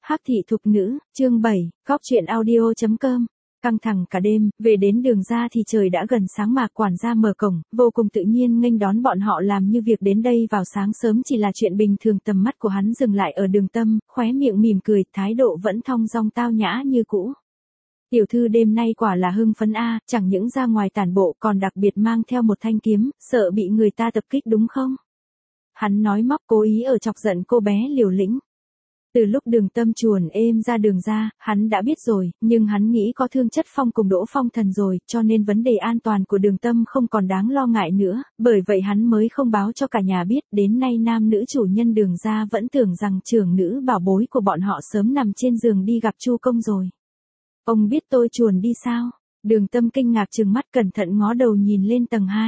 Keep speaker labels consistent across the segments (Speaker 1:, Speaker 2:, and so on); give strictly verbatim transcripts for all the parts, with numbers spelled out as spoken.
Speaker 1: Hắc thị thục nữ, chương bảy, góc chuyện audio chấm com. Căng thẳng cả đêm, về đến đường ra thì trời đã gần sáng mà quản gia mở cổng, vô cùng tự nhiên nghênh đón bọn họ làm như việc đến đây vào sáng sớm chỉ là chuyện bình thường. Tầm mắt của hắn dừng lại ở Đường Tâm, khóe miệng mỉm cười, thái độ vẫn thong dong tao nhã như cũ. Tiểu thư đêm nay quả là hưng phấn a, chẳng những ra ngoài tản bộ còn đặc biệt mang theo một thanh kiếm, sợ bị người ta tập kích đúng không? Hắn nói móc cố ý ở chọc giận cô bé liều lĩnh. Từ lúc Đường Tâm chuồn êm ra đường ra, hắn đã biết rồi, nhưng hắn nghĩ có Thương Chất Phong cùng Đỗ Phong Thần rồi, cho nên vấn đề an toàn của Đường Tâm không còn đáng lo ngại nữa, bởi vậy hắn mới không báo cho cả nhà biết. Đến nay nam nữ chủ nhân Đường ra vẫn tưởng rằng trưởng nữ bảo bối của bọn họ sớm nằm trên giường đi gặp Chu công rồi. Ông biết tôi chuồn đi sao? Đường Tâm kinh ngạc trừng mắt cẩn thận ngó đầu nhìn lên tầng hai.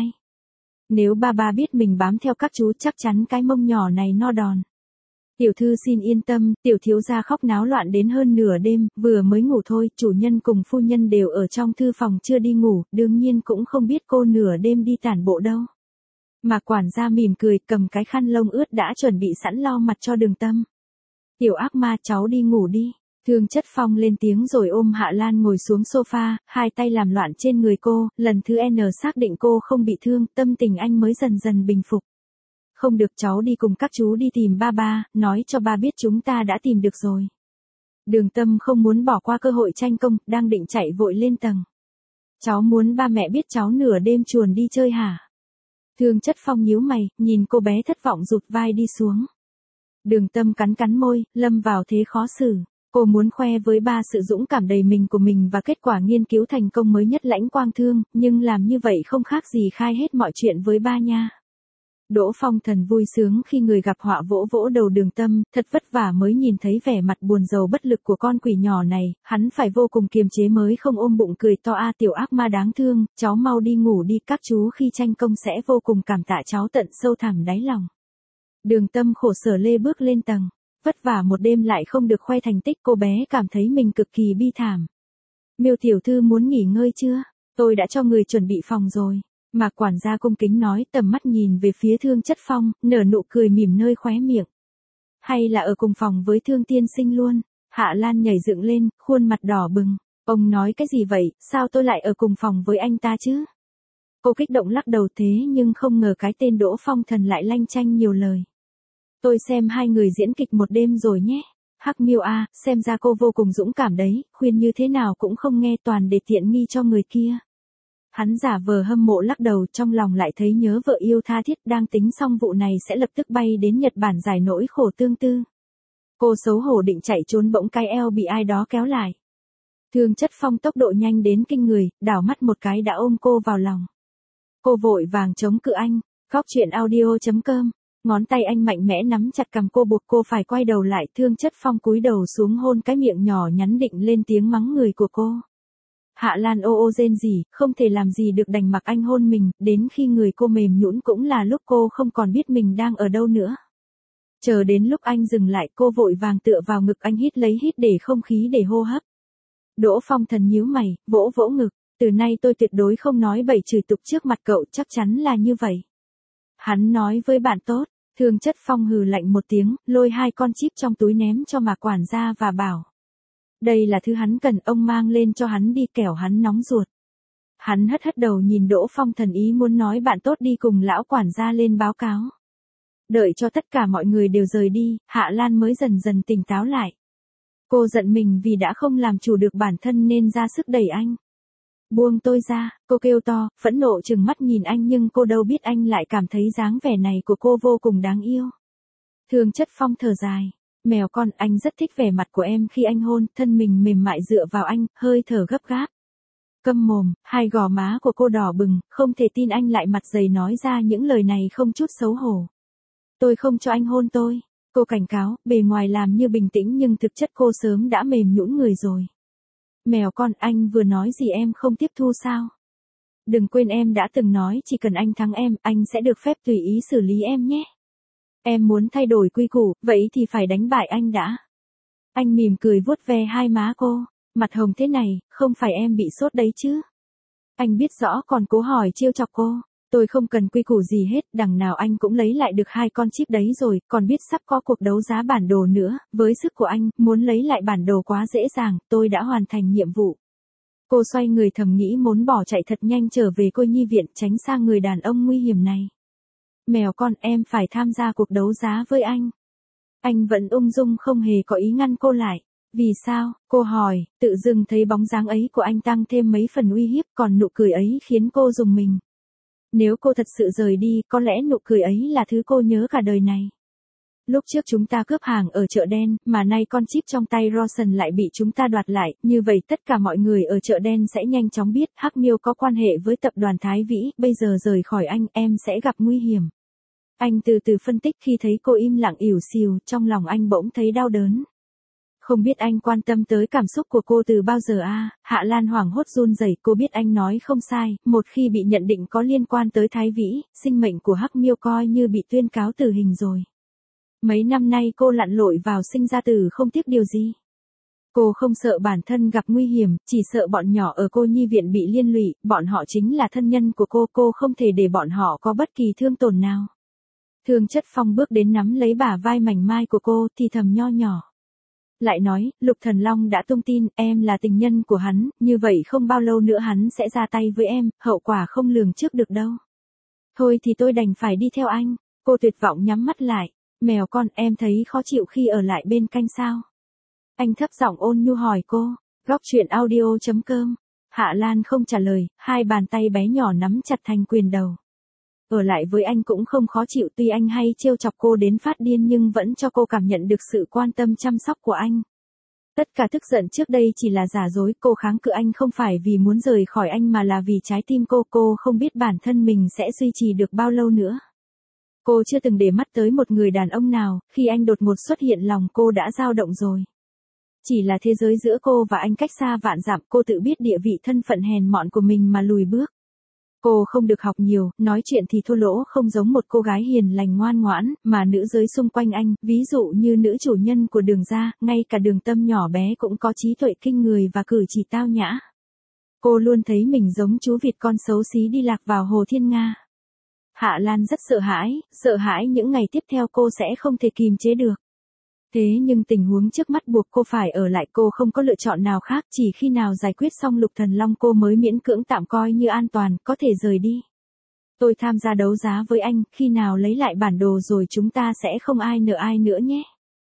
Speaker 1: Nếu ba ba biết mình bám theo các chú chắc chắn cái mông nhỏ này no đòn. Tiểu thư xin yên tâm, tiểu thiếu gia khóc náo loạn đến hơn nửa đêm, vừa mới ngủ thôi, chủ nhân cùng phu nhân đều ở trong thư phòng chưa đi ngủ, đương nhiên cũng không biết cô nửa đêm đi tản bộ đâu. Mà quản gia mỉm cười, cầm cái khăn lông ướt đã chuẩn bị sẵn lau mặt cho Đường Tâm. Tiểu ác ma, cháu đi ngủ đi. Thương Chất Phong lên tiếng rồi ôm Hạ Lan ngồi xuống sofa, hai tay làm loạn trên người cô, lần thứ N xác định cô không bị thương, tâm tình anh mới dần dần bình phục. Không được, cháu đi cùng các chú đi tìm ba ba, nói cho ba biết chúng ta đã tìm được rồi. Đường Tâm không muốn bỏ qua cơ hội tranh công, đang định chạy vội lên tầng. Cháu muốn ba mẹ biết cháu nửa đêm chuồn đi chơi hả? Thương Chất Phong nhíu mày, nhìn cô bé thất vọng rụt vai đi xuống. Đường Tâm cắn cắn môi, lâm vào thế khó xử. Cô muốn khoe với ba sự dũng cảm đầy mình của mình và kết quả nghiên cứu thành công mới nhất Lãnh Quang Thương, nhưng làm như vậy không khác gì khai hết mọi chuyện với ba nha. Đỗ Phong Thần vui sướng khi người gặp họa vỗ vỗ đầu Đường Tâm, thật vất vả mới nhìn thấy vẻ mặt buồn rầu bất lực của con quỷ nhỏ này, hắn phải vô cùng kiềm chế mới không ôm bụng cười to. A tiểu ác ma đáng thương, cháu mau đi ngủ đi, các chú khi tranh công sẽ vô cùng cảm tạ cháu tận sâu thẳm đáy lòng. Đường Tâm khổ sở lê bước lên tầng. Vất vả một đêm lại không được khoe thành tích, cô bé cảm thấy mình cực kỳ bi thảm. Miêu tiểu thư muốn nghỉ ngơi chưa? Tôi đã cho người chuẩn bị phòng rồi. Mà quản gia cung kính nói, tầm mắt nhìn về phía Thương Chất Phong, nở nụ cười mỉm nơi khóe miệng. Hay là ở cùng phòng với Thương tiên sinh luôn? Hạ Lan nhảy dựng lên, khuôn mặt đỏ bừng. Ông nói cái gì vậy, sao tôi lại ở cùng phòng với anh ta chứ? Cô kích động lắc đầu, thế nhưng không ngờ cái tên Đỗ Phong Thần lại lanh chanh nhiều lời. Tôi xem hai người diễn kịch một đêm rồi nhé. Hắc Miêu a, xem ra cô vô cùng dũng cảm đấy, khuyên như thế nào cũng không nghe, toàn để tiện nghi cho người kia. Hắn giả vờ hâm mộ lắc đầu, trong lòng lại thấy nhớ vợ yêu tha thiết, đang tính xong vụ này sẽ lập tức bay đến Nhật Bản giải nỗi khổ tương tư. Cô xấu hổ định chạy trốn, bỗng cái eo bị ai đó kéo lại. Thương Chất Phong tốc độ nhanh đến kinh người, đảo mắt một cái đã ôm cô vào lòng. Cô vội vàng chống cự anh. Góc chuyện audio chấm com. Ngón tay anh mạnh mẽ nắm chặt cằm cô, buộc cô phải quay đầu lại. Thương Chất Phong cúi đầu xuống hôn cái miệng nhỏ nhắn, định lên tiếng mắng người của cô. Hạ Lan ô ô rên rỉ, không thể làm gì được đành mặc anh hôn mình, đến khi người cô mềm nhũn cũng là lúc cô không còn biết mình đang ở đâu nữa. Chờ đến lúc anh dừng lại, cô vội vàng tựa vào ngực anh, hít lấy hít để không khí để hô hấp. Đỗ Phong Thần nhíu mày, vỗ vỗ ngực, từ nay tôi tuyệt đối không nói bậy chửi tục trước mặt cậu, chắc chắn là như vậy. Hắn nói với bạn tốt. Thương Chất Phong hừ lạnh một tiếng, lôi hai con chip trong túi ném cho Mạc quản gia và bảo. Đây là thứ hắn cần, ông mang lên cho hắn đi, kẻo hắn nóng ruột. Hắn hất hất đầu nhìn Đỗ Phong Thần, ý muốn nói bạn tốt đi cùng lão quản gia lên báo cáo. Đợi cho tất cả mọi người đều rời đi, Hạ Lan mới dần dần tỉnh táo lại. Cô giận mình vì đã không làm chủ được bản thân nên ra sức đẩy anh. Buông tôi ra, cô kêu to, phẫn nộ trừng mắt nhìn anh, nhưng cô đâu biết anh lại cảm thấy dáng vẻ này của cô vô cùng đáng yêu. Thương Chất Phong thở dài. Mèo con, anh rất thích vẻ mặt của em khi anh hôn, thân mình mềm mại dựa vào anh, hơi thở gấp gáp. Câm mồm, hai gò má của cô đỏ bừng, không thể tin anh lại mặt dày nói ra những lời này không chút xấu hổ. Tôi không cho anh hôn tôi. Cô cảnh cáo, bề ngoài làm như bình tĩnh nhưng thực chất cô sớm đã mềm nhũn người rồi. Mèo con, anh vừa nói gì em không tiếp thu sao? Đừng quên em đã từng nói chỉ cần anh thắng em, anh sẽ được phép tùy ý xử lý em nhé. Em muốn thay đổi quy củ, vậy thì phải đánh bại anh đã. Anh mỉm cười vuốt ve hai má cô, mặt hồng thế này, không phải em bị sốt đấy chứ? Anh biết rõ còn cố hỏi trêu chọc cô. Tôi không cần quy củ gì hết, đằng nào anh cũng lấy lại được hai con chip đấy rồi, còn biết sắp có cuộc đấu giá bản đồ nữa, với sức của anh, muốn lấy lại bản đồ quá dễ dàng, tôi đã hoàn thành nhiệm vụ. Cô xoay người thầm nghĩ muốn bỏ chạy thật nhanh trở về cô nhi viện tránh xa người đàn ông nguy hiểm này. Mèo con, em phải tham gia cuộc đấu giá với anh. Anh vẫn ung dung không hề có ý ngăn cô lại. Vì sao, cô hỏi, tự dưng thấy bóng dáng ấy của anh tăng thêm mấy phần uy hiếp, còn nụ cười ấy khiến cô rùng mình. Nếu cô thật sự rời đi, có lẽ nụ cười ấy là thứ cô nhớ cả đời này. Lúc trước chúng ta cướp hàng ở chợ đen, mà nay con chip trong tay Rosen lại bị chúng ta đoạt lại, như vậy tất cả mọi người ở chợ đen sẽ nhanh chóng biết Hắc Miêu có quan hệ với tập đoàn Thái Vĩ, bây giờ rời khỏi anh, em sẽ gặp nguy hiểm. Anh từ từ phân tích khi thấy cô im lặng ỉu xìu, trong lòng anh bỗng thấy đau đớn. Không biết anh quan tâm tới cảm xúc của cô từ bao giờ à, Hạ Lan hoảng hốt run rẩy, cô biết anh nói không sai, một khi bị nhận định có liên quan tới Thái Vĩ, sinh mệnh của Hắc Miêu coi như bị tuyên cáo tử hình rồi. Mấy năm nay cô lặn lội vào sinh ra tử không tiếc điều gì. Cô không sợ bản thân gặp nguy hiểm, chỉ sợ bọn nhỏ ở cô nhi viện bị liên lụy, bọn họ chính là thân nhân của cô, cô không thể để bọn họ có bất kỳ thương tổn nào. Thương Chất Phong bước đến nắm lấy bả vai mảnh mai của cô, thì thầm nho nhỏ. Lại nói, Lục Thần Long đã tung tin, em là tình nhân của hắn, như vậy không bao lâu nữa hắn sẽ ra tay với em, hậu quả không lường trước được đâu. Thôi thì tôi đành phải đi theo anh, cô tuyệt vọng nhắm mắt lại. Mèo con, em thấy khó chịu khi ở lại bên canh sao? Anh thấp giọng ôn nhu hỏi cô. Góc truyện audio chấm com. Hạ Lan không trả lời, hai bàn tay bé nhỏ nắm chặt thành quyền đầu. Ở lại với anh cũng không khó chịu, tuy anh hay trêu chọc cô đến phát điên nhưng vẫn cho cô cảm nhận được sự quan tâm chăm sóc của anh. Tất cả tức giận trước đây chỉ là giả dối, cô kháng cự anh không phải vì muốn rời khỏi anh mà là vì trái tim cô, cô không biết bản thân mình sẽ duy trì được bao lâu nữa. Cô chưa từng để mắt tới một người đàn ông nào, khi anh đột ngột xuất hiện lòng cô đã dao động rồi. Chỉ là thế giới giữa cô và anh cách xa vạn dặm, cô tự biết địa vị thân phận hèn mọn của mình mà lùi bước. Cô không được học nhiều, nói chuyện thì thô lỗ, không giống một cô gái hiền lành ngoan ngoãn, mà nữ giới xung quanh anh, ví dụ như nữ chủ nhân của Đường gia, ngay cả Đường Tâm nhỏ bé cũng có trí tuệ kinh người và cử chỉ tao nhã. Cô luôn thấy mình giống chú vịt con xấu xí đi lạc vào hồ Thiên Nga. Hạ Lan rất sợ hãi, sợ hãi những ngày tiếp theo cô sẽ không thể kìm chế được. Thế nhưng tình huống trước mắt buộc cô phải ở lại, cô không có lựa chọn nào khác, chỉ khi nào giải quyết xong Lục Thần Long cô mới miễn cưỡng tạm coi như an toàn, có thể rời đi. Tôi tham gia đấu giá với anh, khi nào lấy lại bản đồ rồi chúng ta sẽ không ai nợ ai nữa nhé.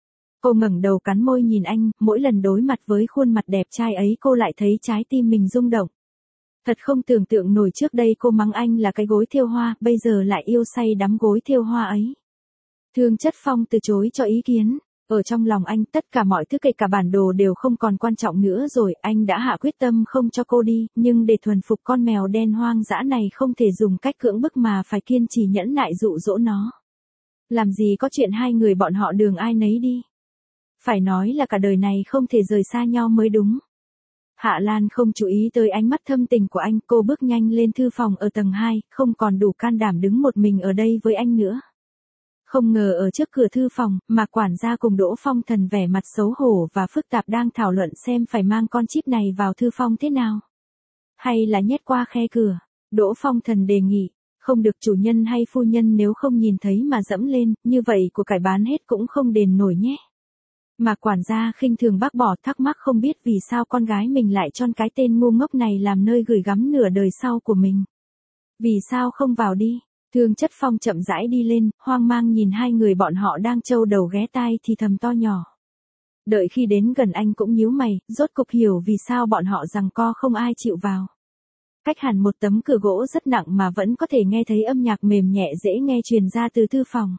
Speaker 1: Cô ngẩng đầu cắn môi nhìn anh, mỗi lần đối mặt với khuôn mặt đẹp trai ấy cô lại thấy trái tim mình rung động. Thật không tưởng tượng nổi, trước đây cô mắng anh là cái gối thêu hoa, bây giờ lại yêu say đắm gối thêu hoa ấy. Thương Chất Phong từ chối cho ý kiến. Ở trong lòng anh, tất cả mọi thứ kể cả bản đồ đều không còn quan trọng nữa rồi, anh đã hạ quyết tâm không cho cô đi, nhưng để thuần phục con mèo đen hoang dã này không thể dùng cách cưỡng bức mà phải kiên trì nhẫn nại dụ dỗ nó. Làm gì có chuyện hai người bọn họ đường ai nấy đi. Phải nói là cả đời này không thể rời xa nhau mới đúng. Hạ Lan không chú ý tới ánh mắt thâm tình của anh, cô bước nhanh lên thư phòng ở tầng hai, không còn đủ can đảm đứng một mình ở đây với anh nữa. Không ngờ ở trước cửa thư phòng, mà quản gia cùng Đỗ Phong Thần vẻ mặt xấu hổ và phức tạp đang thảo luận xem phải mang con chip này vào thư phòng thế nào. Hay là nhét qua khe cửa. Đỗ Phong Thần đề nghị, không được chủ nhân hay phu nhân nếu không nhìn thấy mà dẫm lên, như vậy của cải bán hết cũng không đền nổi nhé. Mà quản gia khinh thường bác bỏ, thắc mắc không biết vì sao con gái mình lại chọn cái tên ngu ngốc này làm nơi gửi gắm nửa đời sau của mình. Vì sao không vào đi? Thương Chất Phong chậm rãi đi lên, hoang mang nhìn hai người bọn họ đang trâu đầu ghé tai thì thầm to nhỏ. Đợi khi đến gần anh cũng nhíu mày, rốt cục hiểu vì sao bọn họ giằng co không ai chịu vào. Cách hẳn một tấm cửa gỗ rất nặng mà vẫn có thể nghe thấy âm nhạc mềm nhẹ dễ nghe truyền ra từ thư phòng.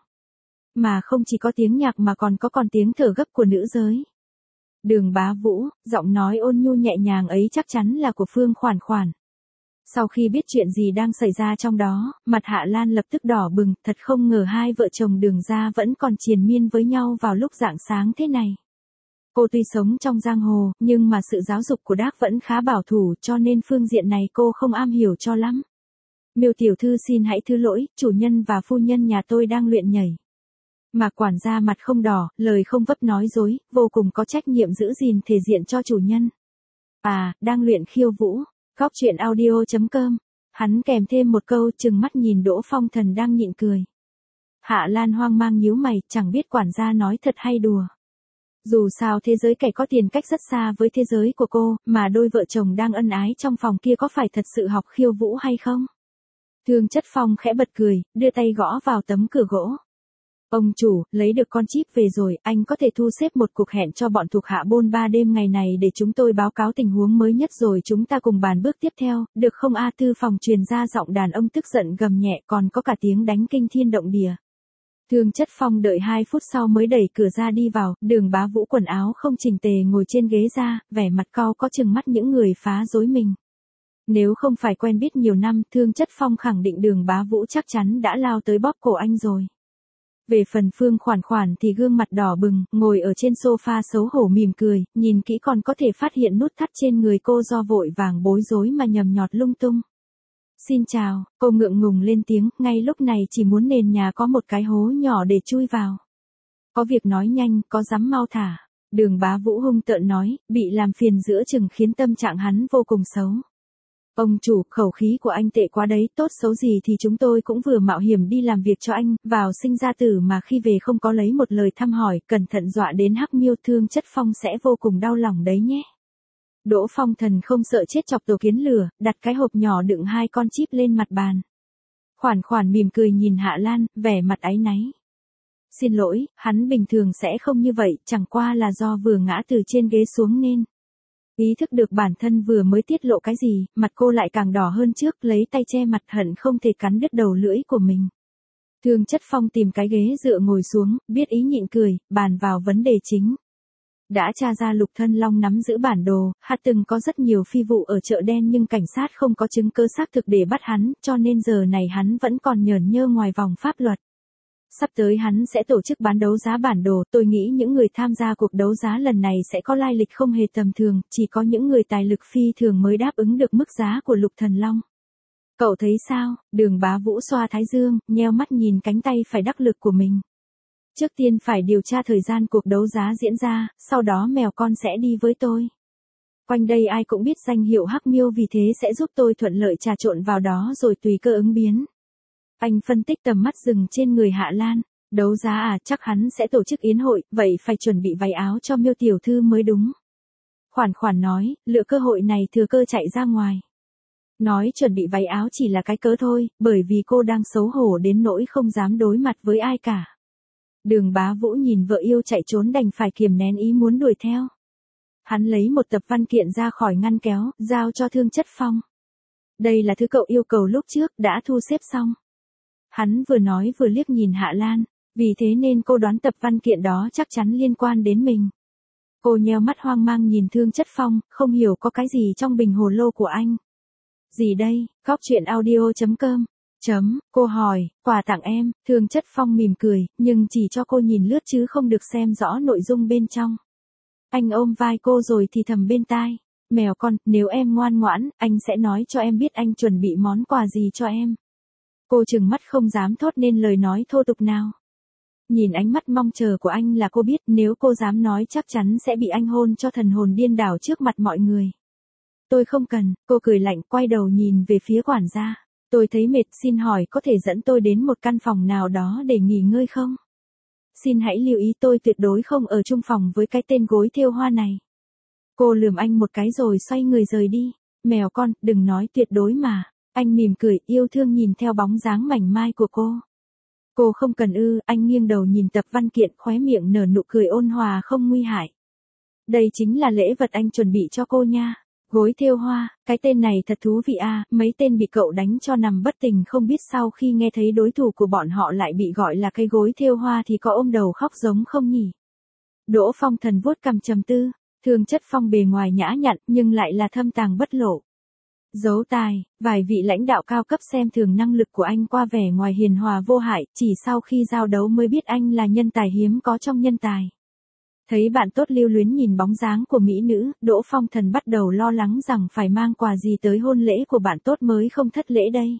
Speaker 1: Mà không chỉ có tiếng nhạc mà còn có còn tiếng thở gấp của nữ giới. Đường Bá Vũ, giọng nói ôn nhu nhẹ nhàng ấy chắc chắn là của Phương Khoản Khoản. Sau khi biết chuyện gì đang xảy ra trong đó, mặt Hạ Lan lập tức đỏ bừng, thật không ngờ hai vợ chồng Đường gia vẫn còn triền miên với nhau vào lúc rạng sáng thế này. Cô tuy sống trong giang hồ, nhưng mà sự giáo dục của Đác vẫn khá bảo thủ cho nên phương diện này cô không am hiểu cho lắm. Miêu tiểu thư xin hãy thứ lỗi, chủ nhân và phu nhân nhà tôi đang luyện nhảy. Mà quản gia mặt không đỏ, lời không vấp nói dối, vô cùng có trách nhiệm giữ gìn thể diện cho chủ nhân. À, đang luyện khiêu vũ. Góc truyện audio chấm com Hắn kèm thêm một câu trừng mắt nhìn Đỗ Phong Thần đang nhịn cười. Hạ Lan hoang mang nhíu mày, chẳng biết quản gia nói thật hay đùa. Dù sao thế giới kẻ có tiền cách rất xa với thế giới của cô, mà đôi vợ chồng đang ân ái trong phòng kia có phải thật sự học khiêu vũ hay không? Thương Chất Phong khẽ bật cười, đưa tay gõ vào tấm cửa gỗ. Ông chủ, lấy được con chip về rồi, anh có thể thu xếp một cuộc hẹn cho bọn thuộc hạ bôn ba đêm ngày này để chúng tôi báo cáo tình huống mới nhất rồi chúng ta cùng bàn bước tiếp theo, được không? A Tư phòng truyền ra giọng đàn ông tức giận gầm nhẹ, còn có cả tiếng đánh kinh thiên động địa. Thương Chất Phong đợi hai phút sau mới đẩy cửa ra đi vào, Đường Bá Vũ quần áo không chỉnh tề ngồi trên ghế ra, vẻ mặt cau có chừng mắt những người phá rối mình. Nếu không phải quen biết nhiều năm, Thương Chất Phong khẳng định Đường Bá Vũ chắc chắn đã lao tới bóp cổ anh rồi. Về phần Phương Khoản Khoản thì gương mặt đỏ bừng, ngồi ở trên sofa xấu hổ mỉm cười, nhìn kỹ còn có thể phát hiện nút thắt trên người cô do vội vàng bối rối mà nhầm nhọt lung tung. Xin chào, cô ngượng ngùng lên tiếng, ngay lúc này chỉ muốn nền nhà có một cái hố nhỏ để chui vào. Có việc nói nhanh, có dám mau thả. Đường Bá Vũ hung tợn nói, bị làm phiền giữa chừng khiến tâm trạng hắn vô cùng xấu. Ông chủ, khẩu khí của anh tệ quá đấy, tốt xấu gì thì chúng tôi cũng vừa mạo hiểm đi làm việc cho anh, vào sinh ra tử mà khi về không có lấy một lời thăm hỏi, cẩn thận dọa đến hắc miêu. Thương Chất Phong sẽ vô cùng đau lòng đấy nhé. Đỗ Phong Thần không sợ chết chọc tổ kiến lửa, đặt cái hộp nhỏ đựng hai con chip lên mặt bàn. Khoản Khoản mỉm cười nhìn Hạ Lan, vẻ mặt áy náy. Xin lỗi, hắn bình thường sẽ không như vậy, chẳng qua là do vừa ngã từ trên ghế xuống nên. Ý thức được bản thân vừa mới tiết lộ cái gì, mặt cô lại càng đỏ hơn trước, lấy tay che mặt hận không thể cắn đứt đầu lưỡi của mình. Thương Chất Phong tìm cái ghế dựa ngồi xuống, biết ý nhịn cười, bàn vào vấn đề chính. Đã tra ra Lục Thân Long nắm giữ bản đồ, hắn từng có rất nhiều phi vụ ở chợ đen nhưng cảnh sát không có chứng cứ xác thực để bắt hắn, cho nên giờ này hắn vẫn còn nhởn nhơ ngoài vòng pháp luật. Sắp tới hắn sẽ tổ chức bán đấu giá bản đồ, tôi nghĩ những người tham gia cuộc đấu giá lần này sẽ có lai lịch không hề tầm thường, chỉ có những người tài lực phi thường mới đáp ứng được mức giá của Lục Thần Long. Cậu thấy sao? Đường Bá Vũ xoa thái dương, nheo mắt nhìn cánh tay phải đắc lực của mình. Trước tiên phải điều tra thời gian cuộc đấu giá diễn ra, sau đó mèo con sẽ đi với tôi. Quanh đây ai cũng biết danh hiệu hắc miêu vì thế sẽ giúp tôi thuận lợi trà trộn vào đó rồi tùy cơ ứng biến. Anh phân tích tầm mắt dừng trên người Hạ Lan. Đấu giá à, chắc hắn sẽ tổ chức yến hội, vậy phải chuẩn bị váy áo cho Miêu tiểu thư mới đúng. Khoản Khoản nói, lựa cơ hội này thừa cơ chạy ra ngoài. Nói chuẩn bị váy áo chỉ là cái cớ thôi, bởi vì cô đang xấu hổ đến nỗi không dám đối mặt với ai cả. Đường Bá Vũ nhìn vợ yêu chạy trốn đành phải kiềm nén ý muốn đuổi theo. Hắn lấy một tập văn kiện ra khỏi ngăn kéo, giao cho Thương Chất Phong. Đây là thứ cậu yêu cầu lúc trước, đã thu xếp xong. Hắn vừa nói vừa liếc nhìn Hạ Lan, vì thế nên cô đoán tập văn kiện đó chắc chắn liên quan đến mình. Cô nheo mắt hoang mang nhìn Thương Chất Phong, không hiểu có cái gì trong bình hồ lô của anh. Gì đây? Góc truyện audio chấm com Chấm, cô hỏi, quà tặng em. Thương Chất Phong mỉm cười, nhưng chỉ cho cô nhìn lướt chứ không được xem rõ nội dung bên trong. Anh ôm vai cô rồi thì thầm bên tai. Mèo con, nếu em ngoan ngoãn, anh sẽ nói cho em biết anh chuẩn bị món quà gì cho em. Cô trừng mắt không dám thốt nên lời nói thô tục nào. Nhìn ánh mắt mong chờ của anh là cô biết nếu cô dám nói chắc chắn sẽ bị anh hôn cho thần hồn điên đảo trước mặt mọi người. Tôi không cần, cô cười lạnh quay đầu nhìn về phía quản gia. Tôi thấy mệt, xin hỏi có thể dẫn tôi đến một căn phòng nào đó để nghỉ ngơi không? Xin hãy lưu ý tôi tuyệt đối không ở chung phòng với cái tên gối thêu hoa này. Cô lườm anh một cái rồi xoay người rời đi. Mèo con, đừng nói tuyệt đối mà. Anh mỉm cười, yêu thương nhìn theo bóng dáng mảnh mai của cô. Cô không cần ư, anh nghiêng đầu nhìn tập văn kiện khóe miệng nở nụ cười ôn hòa không nguy hại. Đây chính là lễ vật anh chuẩn bị cho cô nha. Gối thêu hoa, cái tên này thật thú vị à, mấy tên bị cậu đánh cho nằm bất tỉnh không biết sau khi nghe thấy đối thủ của bọn họ lại bị gọi là cây gối thêu hoa thì có ôm đầu khóc giống không nhỉ? Đỗ Phong Thần vuốt cằm trầm tư, Thương Chất Phong bề ngoài nhã nhặn nhưng lại là thâm tàng bất lộ. Giấu tài, vài vị lãnh đạo cao cấp xem thường năng lực của anh qua vẻ ngoài hiền hòa vô hại, chỉ sau khi giao đấu mới biết anh là nhân tài hiếm có trong nhân tài. Thấy bạn tốt lưu luyến nhìn bóng dáng của mỹ nữ, Đỗ Phong Thần bắt đầu lo lắng rằng phải mang quà gì tới hôn lễ của bạn tốt mới không thất lễ đây.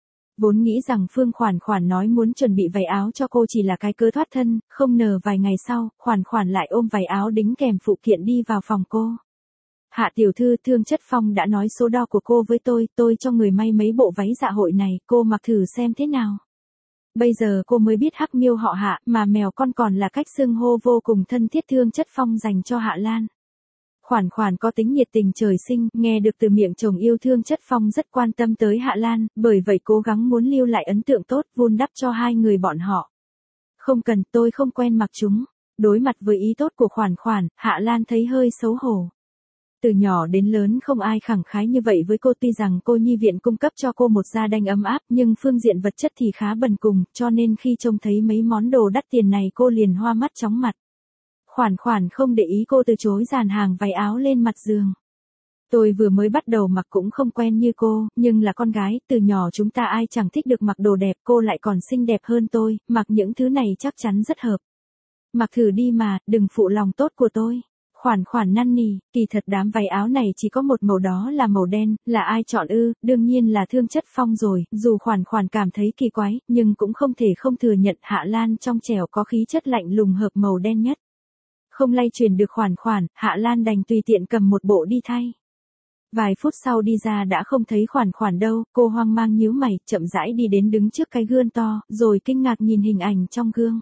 Speaker 1: Vốn nghĩ rằng Phương Khoản Khoản nói muốn chuẩn bị váy áo cho cô chỉ là cái cớ thoát thân, không ngờ vài ngày sau, Khoản Khoản lại ôm váy áo đính kèm phụ kiện đi vào phòng cô. Hạ tiểu thư, Thương Chất Phong đã nói số đo của cô với tôi, tôi cho người may mấy bộ váy dạ hội này, cô mặc thử xem thế nào. Bây giờ cô mới biết Hắc Miêu họ Hạ, mà mèo con còn là cách xưng hô vô cùng thân thiết Thương Chất Phong dành cho Hạ Lan. Khoản khoản có tính nhiệt tình trời sinh, nghe được từ miệng chồng yêu Thương Chất Phong rất quan tâm tới Hạ Lan, bởi vậy cố gắng muốn lưu lại ấn tượng tốt, vun đắp cho hai người bọn họ. Không cần, tôi không quen mặc chúng. Đối mặt với ý tốt của khoản khoản, Hạ Lan thấy hơi xấu hổ. Từ nhỏ đến lớn không ai khẳng khái như vậy với cô, tuy rằng cô nhi viện cung cấp cho cô một gia đình ấm áp, nhưng phương diện vật chất thì khá bần cùng, cho nên khi trông thấy mấy món đồ đắt tiền này cô liền hoa mắt chóng mặt. Khoản khoản không để ý cô từ chối dàn hàng váy áo lên mặt giường. Tôi vừa mới bắt đầu mặc cũng không quen như cô, nhưng là con gái, từ nhỏ chúng ta ai chẳng thích được mặc đồ đẹp, cô lại còn xinh đẹp hơn tôi, mặc những thứ này chắc chắn rất hợp. Mặc thử đi mà, đừng phụ lòng tốt của tôi. Khoản khoản năn nỉ, kỳ thật đám váy áo này chỉ có một màu, đó là màu đen, là ai chọn ư, đương nhiên là Thương Chất Phong rồi, dù khoản khoản cảm thấy kỳ quái, nhưng cũng không thể không thừa nhận Hạ Lan trong trẻo có khí chất lạnh lùng hợp màu đen nhất. Không lay truyền được khoản khoản, Hạ Lan đành tùy tiện cầm một bộ đi thay. Vài phút sau đi ra đã không thấy khoản khoản đâu, cô hoang mang nhíu mày, chậm rãi đi đến đứng trước cái gương to, rồi kinh ngạc nhìn hình ảnh trong gương.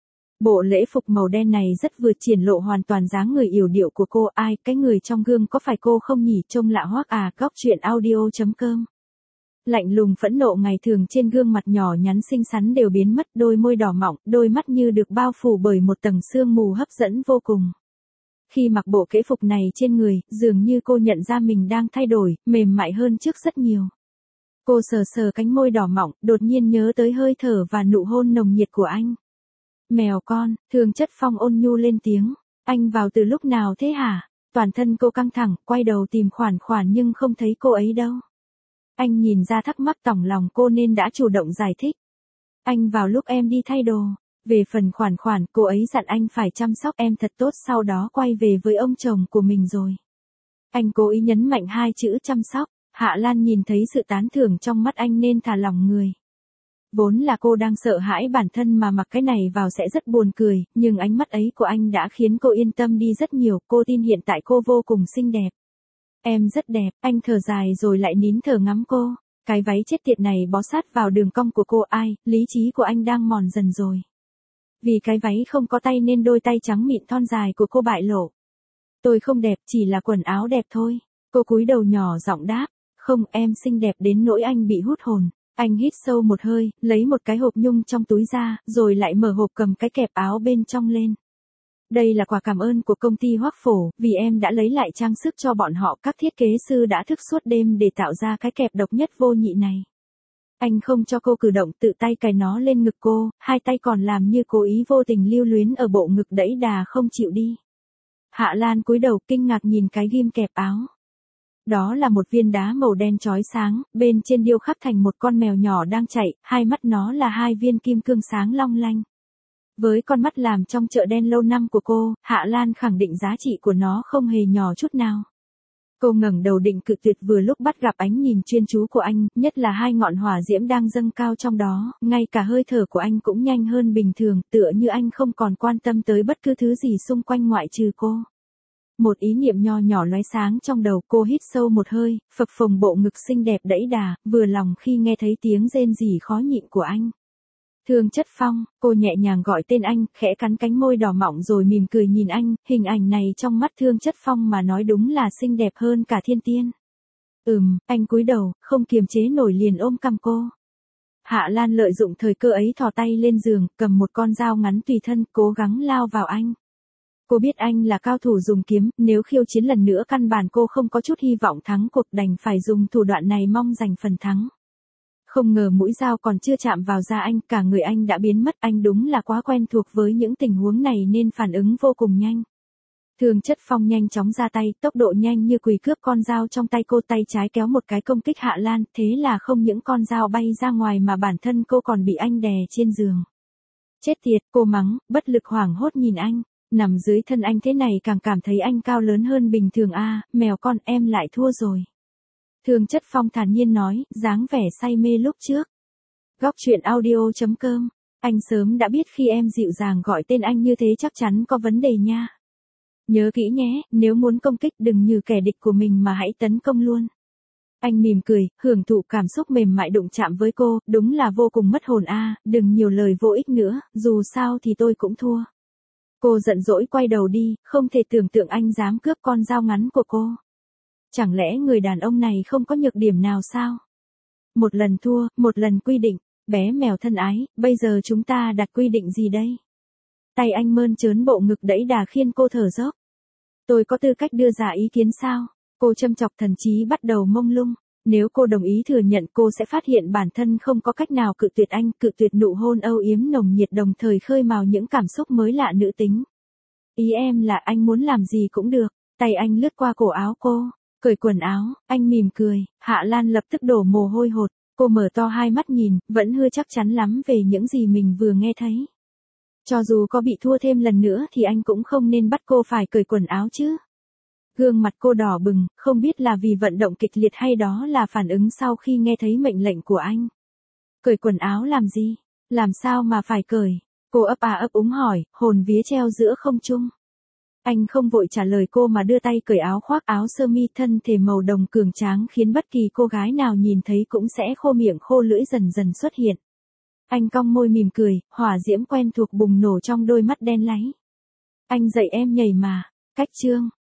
Speaker 1: Bộ lễ phục màu đen này rất vừa, triển lộ hoàn toàn dáng người yểu điệu của cô. Ai, cái người trong gương có phải cô không nhỉ, trông lạ hoắc à. Góc truyện audio chấm com. Lạnh lùng phẫn nộ ngày thường trên gương mặt nhỏ nhắn xinh xắn đều biến mất, đôi môi đỏ mọng, đôi mắt như được bao phủ bởi một tầng sương mù hấp dẫn vô cùng. Khi mặc bộ lễ phục này trên người, dường như cô nhận ra mình đang thay đổi, mềm mại hơn trước rất nhiều. Cô sờ sờ cánh môi đỏ mọng, đột nhiên nhớ tới hơi thở và nụ hôn nồng nhiệt của anh. Mèo con, Thương Chất Phong ôn nhu lên tiếng, anh vào từ lúc nào thế hả? Toàn thân cô căng thẳng, quay đầu tìm khoản khoản nhưng không thấy cô ấy đâu. Anh nhìn ra thắc mắc tỏng lòng cô nên đã chủ động giải thích. Anh vào lúc em đi thay đồ. Về phần khoản khoản, cô ấy dặn anh phải chăm sóc em thật tốt, sau đó quay về với ông chồng của mình rồi. Anh cố ý nhấn mạnh hai chữ chăm sóc. Hạ Lan nhìn thấy sự tán thưởng trong mắt anh nên thả lỏng người. Vốn là cô đang sợ hãi bản thân mà mặc cái này vào sẽ rất buồn cười, nhưng ánh mắt ấy của anh đã khiến cô yên tâm đi rất nhiều, cô tin hiện tại cô vô cùng xinh đẹp. Em rất đẹp, anh thở dài rồi lại nín thở ngắm cô. Cái váy chết tiệt này bó sát vào đường cong của cô, ai, lý trí của anh đang mòn dần rồi. Vì cái váy không có tay nên đôi tay trắng mịn thon dài của cô bại lộ. Tôi không đẹp, chỉ là quần áo đẹp thôi. Cô cúi đầu nhỏ giọng đáp, không, em xinh đẹp đến nỗi anh bị hút hồn. Anh hít sâu một hơi, lấy một cái hộp nhung trong túi ra, rồi lại mở hộp cầm cái kẹp áo bên trong lên. Đây là quà cảm ơn của công ty Hoắc Phổ, vì em đã lấy lại trang sức cho bọn họ, các thiết kế sư đã thức suốt đêm để tạo ra cái kẹp độc nhất vô nhị này. Anh không cho cô cử động, tự tay cài nó lên ngực cô, hai tay còn làm như cố ý vô tình lưu luyến ở bộ ngực đẫy đà không chịu đi. Hạ Lan cúi đầu kinh ngạc nhìn cái ghim kẹp áo. Đó là một viên đá màu đen chói sáng, bên trên điêu khắc thành một con mèo nhỏ đang chạy, hai mắt nó là hai viên kim cương sáng long lanh. Với con mắt làm trong chợ đen lâu năm của cô, Hạ Lan khẳng định giá trị của nó không hề nhỏ chút nào. Cô ngẩng đầu định cự tuyệt, vừa lúc bắt gặp ánh nhìn chuyên chú của anh, nhất là hai ngọn hỏa diễm đang dâng cao trong đó, ngay cả hơi thở của anh cũng nhanh hơn bình thường, tựa như anh không còn quan tâm tới bất cứ thứ gì xung quanh ngoại trừ cô. Một ý niệm nho nhỏ lóe sáng trong đầu, cô hít sâu một hơi, phập phồng bộ ngực xinh đẹp đẫy đà, vừa lòng khi nghe thấy tiếng rên rỉ khó nhịn của anh. Thương Chất Phong, cô nhẹ nhàng gọi tên anh, khẽ cắn cánh môi đỏ mọng rồi mỉm cười nhìn anh, hình ảnh này trong mắt Thương Chất Phong mà nói đúng là xinh đẹp hơn cả thiên tiên. Ừm, anh cúi đầu, không kiềm chế nổi liền ôm cằm cô. Hạ Lan lợi dụng thời cơ ấy thò tay lên giường, cầm một con dao ngắn tùy thân, cố gắng lao vào anh. Cô biết anh là cao thủ dùng kiếm, nếu khiêu chiến lần nữa căn bản cô không có chút hy vọng thắng cuộc, đành phải dùng thủ đoạn này mong giành phần thắng. Không ngờ mũi dao còn chưa chạm vào da anh, cả người anh đã biến mất, anh đúng là quá quen thuộc với những tình huống này nên phản ứng vô cùng nhanh. Thương Chất Phong nhanh chóng ra tay, tốc độ nhanh như quỷ cướp con dao trong tay cô, tay trái kéo một cái công kích Hạ Lan, thế là không những con dao bay ra ngoài mà bản thân cô còn bị anh đè trên giường. Chết tiệt, cô mắng, bất lực hoảng hốt nhìn anh. Nằm dưới thân anh thế này càng cảm thấy anh cao lớn hơn bình thường a. À, mèo con, em lại thua rồi. Thương Chất Phong thản nhiên nói, dáng vẻ say mê lúc trước. Góc truyện audio chấm com. Anh sớm đã biết khi em dịu dàng gọi tên anh như thế chắc chắn có vấn đề nha. Nhớ kỹ nhé, nếu muốn công kích đừng như kẻ địch của mình mà hãy tấn công luôn. Anh mỉm cười, hưởng thụ cảm xúc mềm mại đụng chạm với cô, đúng là vô cùng mất hồn a, đừng nhiều lời vô ích nữa, dù sao thì tôi cũng thua. Cô giận dỗi quay đầu đi, không thể tưởng tượng anh dám cướp con dao ngắn của cô. Chẳng lẽ người đàn ông này không có nhược điểm nào sao? Một lần thua, một lần quy định, bé mèo thân ái, bây giờ chúng ta đặt quy định gì đây? Tay anh mơn trớn bộ ngực đẫy đà khiến cô thở dốc. Tôi có tư cách đưa ra ý kiến sao? Cô châm chọc thần trí bắt đầu mông lung. Nếu cô đồng ý thừa nhận cô sẽ phát hiện bản thân không có cách nào cự tuyệt anh, cự tuyệt nụ hôn âu yếm nồng nhiệt đồng thời khơi mào những cảm xúc mới lạ nữ tính. Ý em là anh muốn làm gì cũng được. Tay anh lướt qua cổ áo cô, cởi quần áo, anh mỉm cười, Hạ Lan lập tức đổ mồ hôi hột. Cô mở to hai mắt nhìn, vẫn chưa chắc chắn lắm về những gì mình vừa nghe thấy. Cho dù có bị thua thêm lần nữa thì anh cũng không nên bắt cô phải cởi quần áo chứ. Gương mặt cô đỏ bừng, không biết là vì vận động kịch liệt hay đó là phản ứng sau khi nghe thấy mệnh lệnh của anh. Cởi quần áo làm gì? Làm sao mà phải cởi? Cô ấp à ấp úng hỏi, hồn vía treo giữa không trung. Anh không vội trả lời cô mà đưa tay cởi áo khoác áo sơ mi thân thể màu đồng cường tráng khiến bất kỳ cô gái nào nhìn thấy cũng sẽ khô miệng khô lưỡi dần dần xuất hiện. Anh cong môi mỉm cười, hỏa diễm quen thuộc bùng nổ trong đôi mắt đen láy. Anh dạy em nhảy mà. Cách chương